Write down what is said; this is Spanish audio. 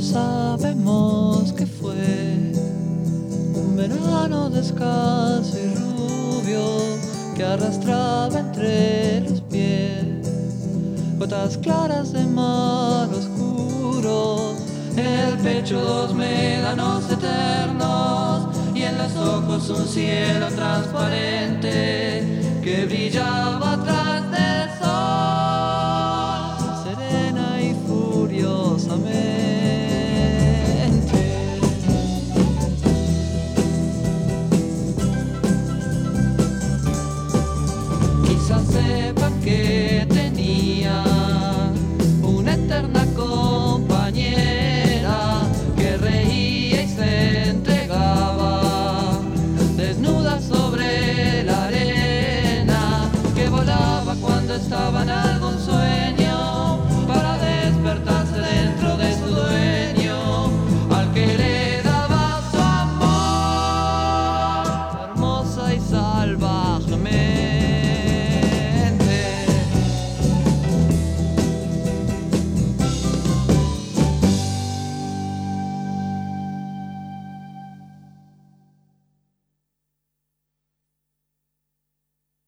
Sabemos que fue un verano descalzo y rubio que arrastraba entre los pies gotas claras de mar oscuro. En el pecho dos médanos eternos y en los ojos un cielo transparente que brillaba atrás del sol, serena y furiosamente. Quizás sepan que tenía una eterna compañera que reía y se entregaba desnuda sobre la arena, que volaba cuando estaban